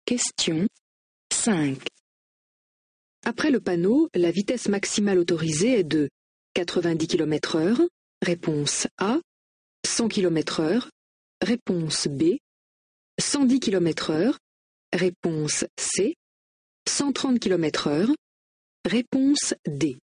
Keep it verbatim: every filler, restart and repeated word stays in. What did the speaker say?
Question cinq. Après le panneau, la vitesse maximale autorisée est de quatre-vingt-dix kilomètres heure, réponse A, cent kilomètres heure, réponse B, cent dix kilomètres heure, réponse C, cent trente kilomètres heure, réponse D.